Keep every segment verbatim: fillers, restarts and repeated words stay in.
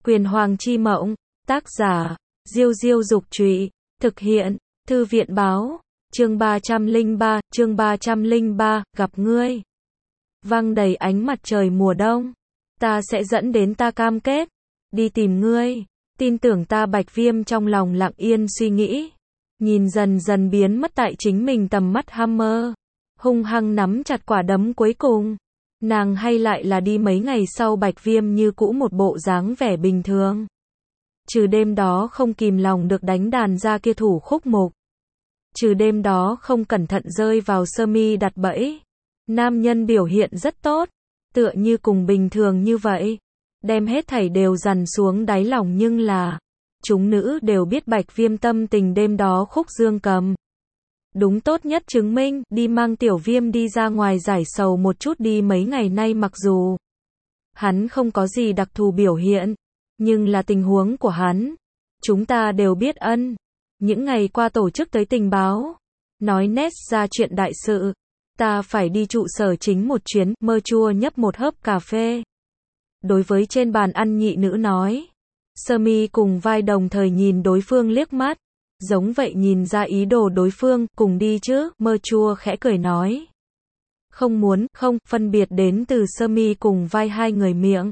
Quyền Hoàng chi mộng, tác giả, Diêu Diêu Dục Trụy, thực hiện, Thư viện Báo, chương ba trăm lẻ ba, chương ba trăm lẻ ba, gặp ngươi. Văng đầy ánh mặt trời mùa đông, ta sẽ dẫn đến ta cam kết, đi tìm ngươi, tin tưởng ta. Bạch Viêm trong lòng lặng yên suy nghĩ, nhìn dần dần biến mất tại chính mình tầm mắt. Hammer, hung hăng nắm chặt quả đấm cuối cùng. Nàng hay lại là đi mấy ngày sau. Bạch Viêm như cũ một bộ dáng vẻ bình thường. Trừ đêm đó không kìm lòng được đánh đàn ra kia thủ khúc mục. Trừ đêm đó không cẩn thận rơi vào sơ mi đặt bẫy. Nam nhân biểu hiện rất tốt, tựa như cùng bình thường như vậy, đem hết thảy đều dằn xuống đáy lòng. Nhưng là, chúng nữ đều biết Bạch Viêm tâm tình đêm đó khúc dương cầm. Đúng, tốt nhất chứng minh, đi mang Tiểu Viêm đi ra ngoài giải sầu một chút đi. Mấy ngày nay mặc dù hắn không có gì đặc thù biểu hiện, nhưng là tình huống của hắn, chúng ta đều biết. Ân, những ngày qua tổ chức tới tình báo, nói nét ra chuyện đại sự, ta phải đi trụ sở chính một chuyến. Mơ chua nhấp một hớp cà phê, đối với trên bàn ăn nhị nữ nói. Sơ mi cùng vai đồng thời nhìn đối phương liếc mắt, giống vậy nhìn ra ý đồ đối phương. Cùng đi chứ? Mơ chua khẽ cười nói. Không muốn. Không, phân biệt đến từ sơ mi cùng vai hai người miệng.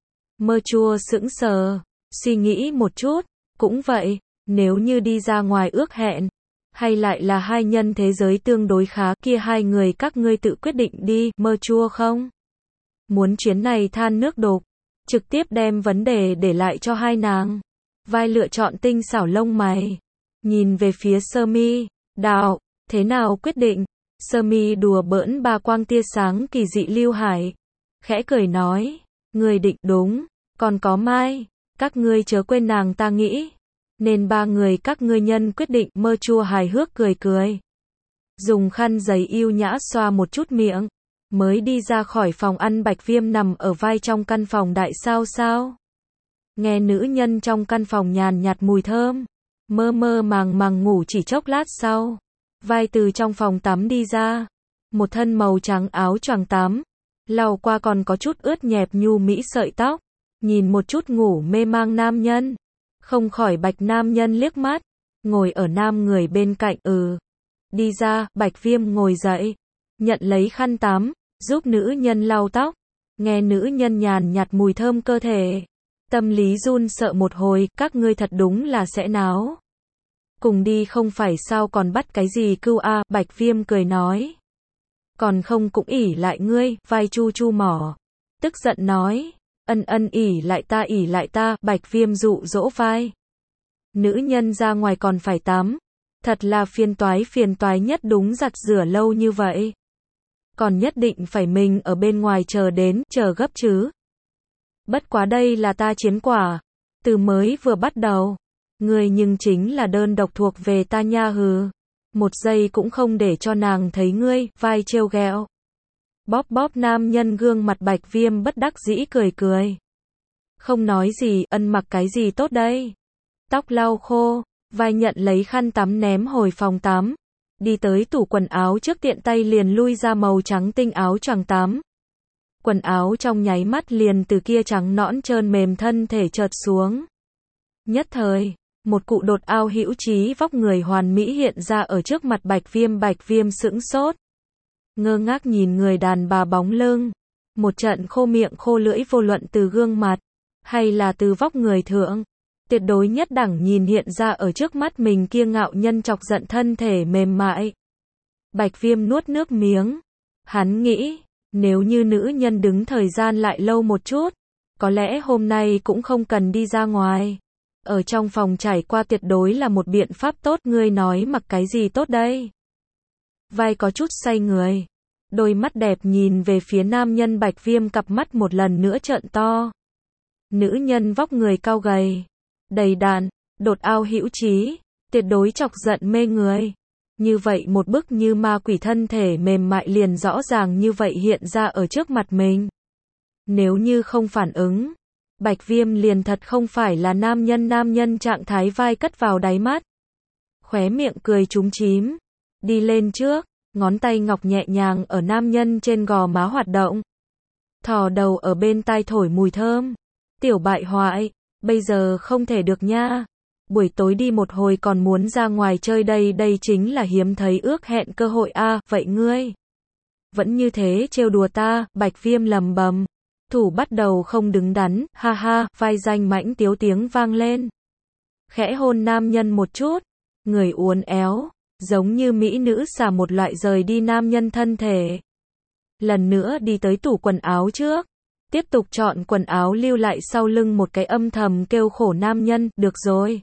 Mơ chua sững sờ, suy nghĩ một chút, cũng vậy, nếu như đi ra ngoài ước hẹn, hay lại là hai nhân thế giới tương đối khá, kia hai người các ngươi tự quyết định đi. Mơ chua không muốn chuyến này than nước đục, trực tiếp đem vấn đề để lại cho hai nàng. Vai lựa chọn tinh xảo lông mày, nhìn về phía sơ mi, đạo, thế nào quyết định? Sơ mi đùa bỡn ba quang tia sáng kỳ dị lưu hải, khẽ cười nói, người định đúng, còn có Mai, các ngươi chớ quên nàng. Ta nghĩ nên ba người các ngươi nhân quyết định. Mơ chua hài hước cười cười, dùng khăn giấy yêu nhã xoa một chút miệng, mới đi ra khỏi phòng ăn. Bạch Viêm nằm ở vai trong căn phòng đại sao sao, nghe nữ nhân trong căn phòng nhàn nhạt mùi thơm, mơ mơ màng màng ngủ. Chỉ chốc lát sau, vai từ trong phòng tắm đi ra, một thân màu trắng áo choàng tắm, lau qua còn có chút ướt nhẹp nhu mỹ sợi tóc, nhìn một chút ngủ mê mang nam nhân, không khỏi bạch nam nhân liếc mắt, ngồi ở nam người bên cạnh. Ừ, đi ra. Bạch Viêm ngồi dậy, nhận lấy khăn tắm, giúp nữ nhân lau tóc, nghe nữ nhân nhàn nhạt mùi thơm cơ thể, tâm lý run sợ một hồi. Các ngươi thật đúng là sẽ náo, cùng đi không phải sao, còn bắt cái gì cưu a? Bạch Viêm cười nói, còn không cũng ỉ lại ngươi. Vai chu chu mỏ, tức giận nói, ân ân ỉ lại ta, ỉ lại ta. Bạch Viêm dụ dỗ vai, nữ nhân ra ngoài còn phải tắm, thật là phiền toái. Phiền toái nhất đúng, giặt rửa lâu như vậy, còn nhất định phải mình ở bên ngoài chờ đến, chờ gấp chứ. Bất quá đây là ta chiến quả, từ mới vừa bắt đầu, ngươi nhưng chính là đơn độc thuộc về ta nha. Hừ, một giây cũng không để cho nàng thấy ngươi. Vai trêu ghẹo, bóp bóp nam nhân gương mặt. Bạch Viêm bất đắc dĩ cười cười, không nói gì. Ân, mặc cái gì tốt đây? Tóc lau khô, vai nhận lấy khăn tắm ném hồi phòng tắm, đi tới tủ quần áo trước, tiện tay liền lui ra màu trắng tinh áo choàng tắm. Quần áo trong nháy mắt liền từ kia trắng nõn trơn mềm thân thể chợt xuống. Nhất thời, một cụ đột ao hữu trí vóc người hoàn mỹ hiện ra ở trước mặt Bạch Viêm. Bạch Viêm sững sốt, ngơ ngác nhìn người đàn bà bóng lưng, một trận khô miệng khô lưỡi. Vô luận từ gương mặt, hay là từ vóc người thượng, tuyệt đối nhất đẳng nhìn hiện ra ở trước mắt mình kia ngạo nhân chọc giận thân thể mềm mại. Bạch Viêm nuốt nước miếng, hắn nghĩ, nếu như nữ nhân đứng thời gian lại lâu một chút, có lẽ hôm nay cũng không cần đi ra ngoài, ở trong phòng trải qua tuyệt đối là một biện pháp tốt. Ngươi nói mặc cái gì tốt đây? Vai có chút say người, đôi mắt đẹp nhìn về phía nam nhân. Bạch Viêm cặp mắt một lần nữa trợn to. Nữ nhân vóc người cao gầy, đầy đặn, đột ao hữu trí, tuyệt đối chọc giận mê người. Như vậy một bức như ma quỷ thân thể mềm mại liền rõ ràng như vậy hiện ra ở trước mặt mình. Nếu như không phản ứng, Bạch Viêm liền thật không phải là nam nhân. Nam nhân trạng thái vai cất vào đáy mắt, khóe miệng cười chúm chím, đi lên trước, ngón tay ngọc nhẹ nhàng ở nam nhân trên gò má hoạt động, thò đầu ở bên tai thổi mùi thơm. Tiểu bại hoại, Bây giờ không thể được nha. Buổi tối đi một hồi còn muốn ra ngoài chơi đây, đây chính là hiếm thấy ước hẹn cơ hội a, à, vậy ngươi vẫn như thế trêu đùa ta, Bạch Viêm lầm bầm. Thủ bắt đầu không đứng đắn, ha ha, vai danh mãnh tiếu tiếng vang lên. Khẽ hôn nam nhân một chút, người uốn éo, giống như mỹ nữ xả một loại rời đi nam nhân thân thể. Lần nữa đi tới tủ quần áo trước, tiếp tục chọn quần áo lưu lại sau lưng một cái âm thầm kêu khổ nam nhân, được rồi.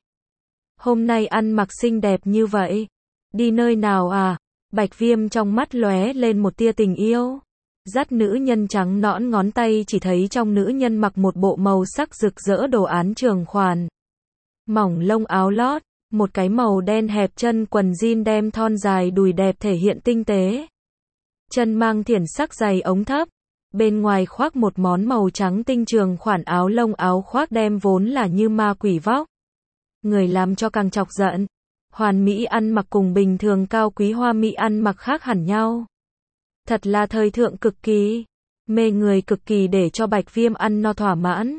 Hôm nay ăn mặc xinh đẹp như vậy, đi nơi nào à? Bạch Viêm trong mắt lóe lên một tia tình yêu. Dắt nữ nhân trắng nõn ngón tay chỉ thấy trong nữ nhân mặc một bộ màu sắc rực rỡ đồ án trường khoản. Mỏng lông áo lót, một cái màu đen hẹp chân quần jean đem thon dài đùi đẹp thể hiện tinh tế. Chân mang thiển sắc giày ống thấp, bên ngoài khoác một món màu trắng tinh trường khoản áo lông áo khoác đem vốn là như ma quỷ vóc. Người làm cho càng chọc giận. Hoàn mỹ ăn mặc cùng bình thường cao quý hoa mỹ ăn mặc khác hẳn nhau. Thật là thời thượng cực kỳ, mê người cực kỳ để cho Bạch Viêm ăn no thỏa mãn.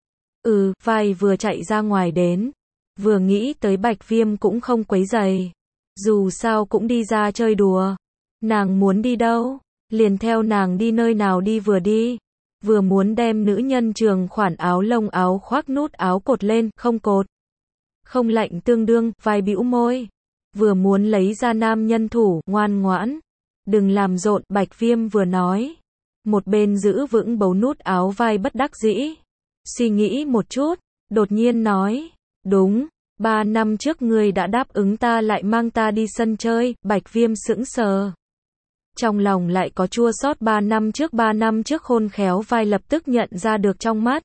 Ừ, vai vừa chạy ra ngoài đến, vừa nghĩ tới Bạch Viêm cũng không quấy rầy. Dù sao cũng đi ra chơi đùa. Nàng muốn đi đâu, liền theo nàng đi nơi nào đi vừa đi. Vừa muốn đem nữ nhân trường khoản áo lông áo khoác nút áo cột lên, không cột. Không lạnh tương đương, vai bĩu môi. Vừa muốn lấy ra nam nhân thủ, ngoan ngoãn. Đừng làm rộn, Bạch Viêm vừa nói. Một bên giữ vững bấu nút áo vai bất đắc dĩ. Suy nghĩ một chút, đột nhiên nói. Đúng, ba năm trước ngươi đã đáp ứng ta lại mang ta đi sân chơi, Bạch Viêm sững sờ. Trong lòng lại có chua xót ba năm trước ba năm trước khôn khéo vai lập tức nhận ra được trong mắt.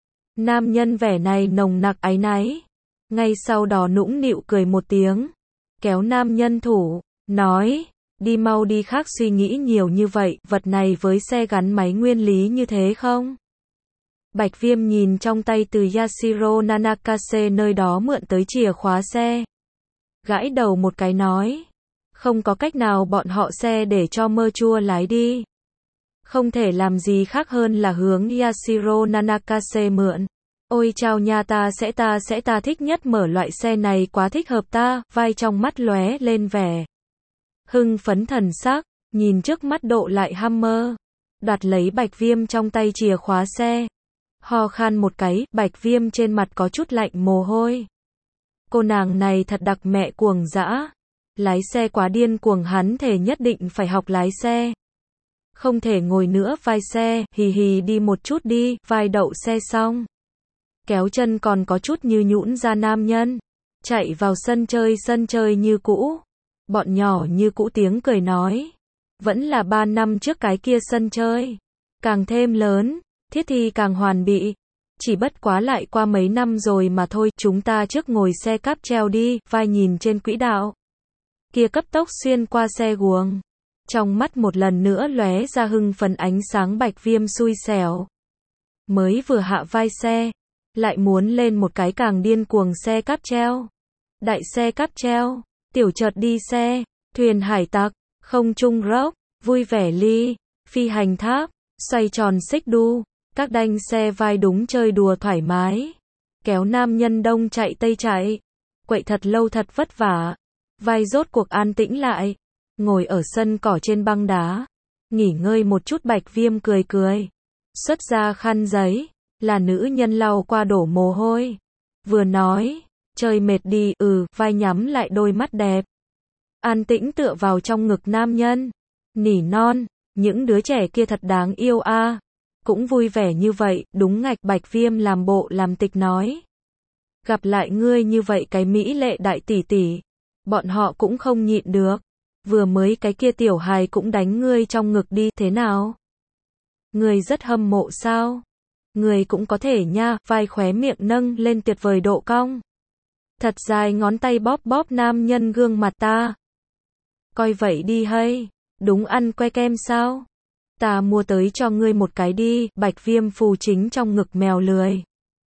Nam nhân vẻ này nồng nặc áy náy. Ngay sau đó nũng nịu cười một tiếng. Kéo nam nhân thủ, nói. Đi mau đi, khác suy nghĩ nhiều như vậy, vật này với xe gắn máy nguyên lý như thế không? Bạch Viêm nhìn trong tay từ Yashiro Nanakase nơi đó mượn tới chìa khóa xe. Gãi đầu một cái nói. Không có cách nào, bọn họ xe để cho mơ chua lái đi. Không thể làm gì khác hơn là hướng Yashiro Nanakase mượn. Ôi chao nha, ta sẽ ta sẽ ta thích nhất mở loại xe này, quá thích hợp ta, vai trong mắt lóe lên vẻ hưng phấn thần sắc, nhìn trước mắt độ lại Hammer, đoạt lấy Bạch Viêm trong tay chìa khóa xe. Ho khan một cái, Bạch Viêm trên mặt có chút lạnh mồ hôi. Cô nàng này thật đặc mẹ cuồng dã. Lái xe quá điên cuồng, hắn thề nhất định phải học lái xe. Không thể ngồi nữa vai xe, hì hì đi một chút đi, vai đậu xe xong. Kéo chân còn có chút như nhũn ra nam nhân. Chạy vào sân chơi, sân chơi như cũ. Bọn nhỏ như cũ tiếng cười nói. Vẫn là ba năm trước cái kia sân chơi. Càng thêm lớn, thiết thi càng hoàn bị. Chỉ bất quá lại qua mấy năm rồi mà thôi, chúng ta trước ngồi xe cáp treo đi, vai nhìn trên quỹ đạo. Kia cấp tốc xuyên qua xe guồng. Trong mắt một lần nữa lóe ra hưng phấn ánh sáng. Bạch Viêm xui xẻo. Mới vừa hạ vai xe, lại muốn lên một cái càng điên cuồng xe cáp treo. Đại xe cáp treo, tiểu chợt đi xe, thuyền hải tặc, không trung rock, vui vẻ ly, phi hành tháp, xoay tròn xích đu, các đanh xe vai đúng chơi đùa thoải mái. Kéo nam nhân đông chạy tây chạy, quậy thật lâu thật vất vả. Vai rốt cuộc an tĩnh lại, ngồi ở sân cỏ trên băng đá, nghỉ ngơi một chút. Bạch Viêm cười cười, xuất ra khăn giấy, là nữ nhân lau qua đổ mồ hôi. Vừa nói, chơi mệt đi, ừ, vai nhắm lại đôi mắt đẹp. An tĩnh tựa vào trong ngực nam nhân, nỉ non, những đứa trẻ kia thật đáng yêu a. À. Cũng vui vẻ như vậy, đúng ngạch. Bạch Viêm làm bộ làm tịch nói. Gặp lại ngươi như vậy cái mỹ lệ đại tỷ tỷ, bọn họ cũng không nhịn được. Vừa mới cái kia tiểu hài cũng đánh ngươi trong ngực đi, thế nào? Ngươi rất hâm mộ sao? Ngươi cũng có thể nha, vai khóe miệng nâng lên tuyệt vời độ cong. Thật dài ngón tay bóp bóp nam nhân gương mặt ta. Coi vậy đi hay, đúng ăn que kem sao? Ta mua tới cho ngươi một cái đi. Bạch Viêm phù chính trong ngực mèo lười.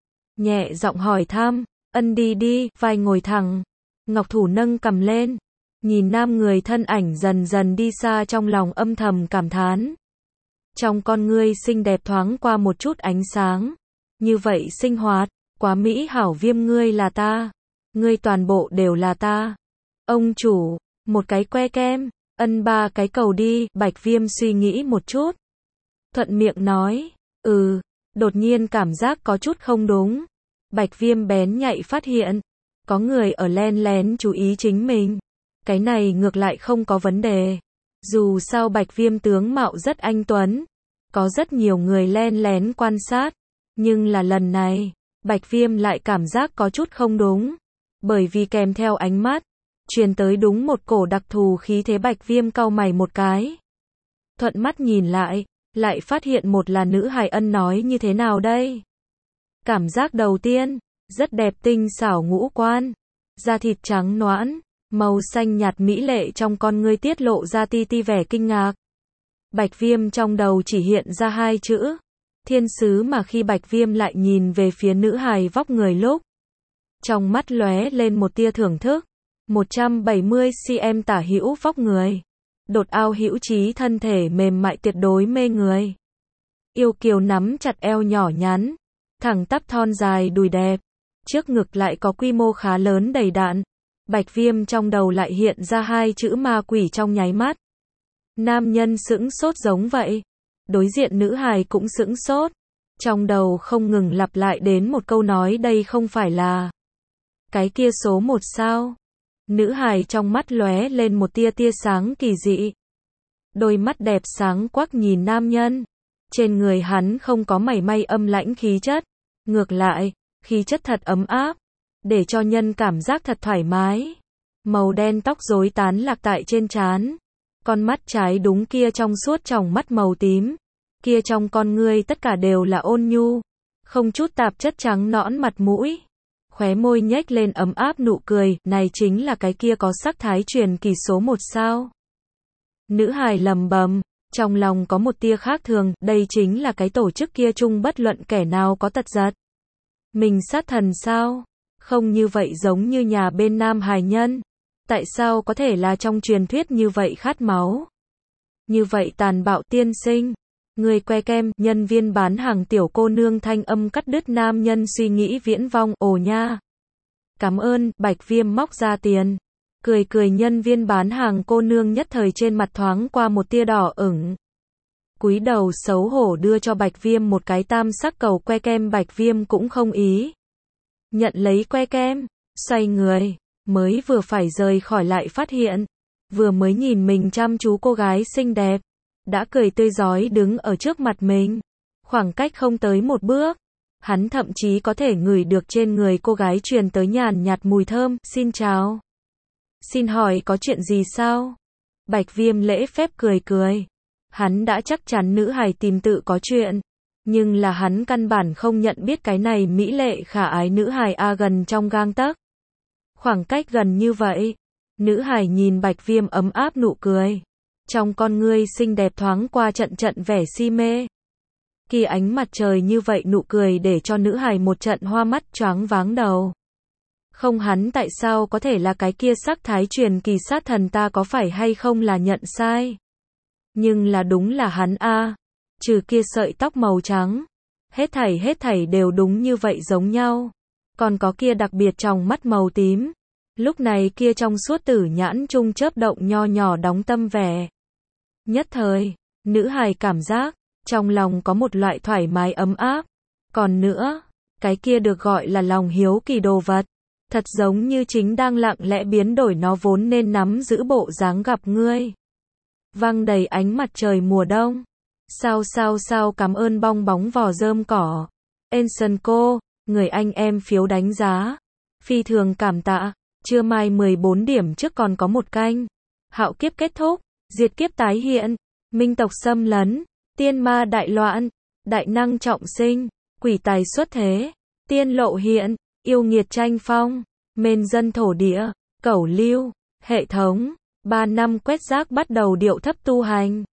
Nhẹ giọng hỏi thăm, ân đi đi, vai ngồi thẳng. Ngọc thủ nâng cầm lên, nhìn nam người thân ảnh dần dần đi xa, trong lòng âm thầm cảm thán. Trong con ngươi xinh đẹp thoáng qua một chút ánh sáng. Như vậy sinh hoạt, quá mỹ hảo Viêm ngươi là ta. Ngươi toàn bộ đều là ta. Ông chủ, một cái que kem, ân ba cái cầu đi, Bạch Viêm suy nghĩ một chút. Thuận miệng nói, ừ, đột nhiên cảm giác có chút không đúng. Bạch Viêm bén nhạy phát hiện, có người ở len lén chú ý chính mình. Cái này ngược lại không có vấn đề. Dù sao Bạch Viêm tướng mạo rất anh tuấn, có rất nhiều người len lén quan sát. Nhưng là lần này, Bạch Viêm lại cảm giác có chút không đúng. Bởi vì kèm theo ánh mắt, truyền tới đúng một cổ đặc thù khí thế. Bạch Viêm cau mày một cái. Thuận mắt nhìn lại, lại phát hiện một là nữ hài. Ân nói như thế nào đây? Cảm giác đầu tiên, rất đẹp, tinh xảo ngũ quan, da thịt trắng nõn, màu xanh nhạt mỹ lệ, trong con ngươi tiết lộ ra ti ti vẻ kinh ngạc. Bạch Viêm trong đầu chỉ hiện ra hai chữ, thiên sứ, mà khi Bạch Viêm lại nhìn về phía nữ hài vóc người lúc, trong mắt lóe lên một tia thưởng thức. một trăm bảy mươi xăng-ti-mét tả hữu vóc người, đột ao hữu trí, thân thể mềm mại tuyệt đối mê người. Yêu kiều nắm chặt eo nhỏ nhắn, thẳng tắp thon dài đùi đẹp, trước ngực lại có quy mô khá lớn đầy đặn. Bạch Viêm trong đầu lại hiện ra hai chữ ma quỷ trong nháy mắt. Nam nhân sững sốt giống vậy, đối diện nữ hài cũng sững sốt, trong đầu không ngừng lặp lại đến một câu nói, đây không phải là cái kia số một sao? Nữ hài trong mắt lóe lên một tia tia sáng kỳ dị. Đôi mắt đẹp sáng quắc nhìn nam nhân. Trên người hắn không có mảy may âm lãnh khí chất. Ngược lại, khí chất thật ấm áp, để cho nhân cảm giác thật thoải mái. Màu đen tóc rối tán lạc tại trên trán. Con mắt trái đúng kia trong suốt tròng mắt màu tím. Kia trong con ngươi tất cả đều là ôn nhu, không chút tạp chất, trắng nõn mặt mũi. Khóe môi nhếch lên ấm áp nụ cười, này chính là cái kia có sắc thái truyền kỳ số một sao? Nữ hài lầm bầm, trong lòng có một tia khác thường, đây chính là cái tổ chức kia chung bất luận kẻ nào có tật giật. Mình sát thần sao? Không như vậy giống như nhà bên nam hài nhân. Tại sao có thể là trong truyền thuyết như vậy khát máu? Như vậy tàn bạo tiên sinh? Người que kem, nhân viên bán hàng. Tiểu cô nương thanh âm cắt đứt nam nhân suy nghĩ viễn vong. Ồ nha, cảm ơn. Bạch Viêm móc ra tiền, cười cười. Nhân viên bán hàng cô nương nhất thời trên mặt thoáng qua một tia đỏ ửng, cúi đầu xấu hổ đưa cho Bạch Viêm một cái tam sắc cầu que kem. Bạch Viêm cũng không ý nhận lấy que kem, xoay người, mới vừa phải rời khỏi lại phát hiện, vừa mới nhìn mình chăm chú cô gái xinh đẹp đã cười tươi rói đứng ở trước mặt mình. Khoảng cách không tới một bước, hắn thậm chí có thể ngửi được trên người cô gái truyền tới nhàn nhạt mùi thơm. Xin chào. Xin hỏi có chuyện gì sao? Bạch Viêm lễ phép cười cười. Hắn đã chắc chắn nữ hài tìm tự có chuyện, nhưng là hắn căn bản không nhận biết cái này mỹ lệ khả ái nữ hài a gần trong gang tấc. Khoảng cách gần như vậy, nữ hài nhìn Bạch Viêm ấm áp nụ cười. Trong con ngươi xinh đẹp thoáng qua trận trận vẻ si mê. Khi ánh mặt trời như vậy nụ cười để cho nữ hài một trận hoa mắt choáng váng đầu. Không, hắn tại sao có thể là cái kia sắc thái truyền kỳ sát thần, ta có phải hay không là nhận sai? Nhưng là đúng là hắn a. Trừ kia sợi tóc màu trắng, hết thảy hết thảy đều đúng như vậy giống nhau. Còn có kia đặc biệt tròng mắt màu tím. Lúc này kia trong suốt tử nhãn trung chớp động nho nhỏ đóng tâm vẻ. Nhất thời, nữ hài cảm giác trong lòng có một loại thoải mái ấm áp. Còn nữa, cái kia được gọi là lòng hiếu kỳ đồ vật, thật giống như chính đang lặng lẽ biến đổi nó vốn nên nắm giữ bộ dáng. Gặp ngươi, văng đầy ánh mặt trời mùa đông. Sao sao sao, cảm ơn bong bóng vỏ rơm cỏ. Enson cô, người anh em phiếu đánh giá. Phi thường cảm tạ. Trưa mai mười bốn điểm trước còn có một canh. Hạo kiếp kết thúc, diệt kiếp tái hiện, minh tộc xâm lấn, tiên ma đại loạn, đại năng trọng sinh, quỷ tài xuất thế, tiên lộ hiện, yêu nghiệt tranh phong, mên dân thổ địa, cẩu lưu, hệ thống, ba năm quét rác bắt đầu điệu thấp tu hành.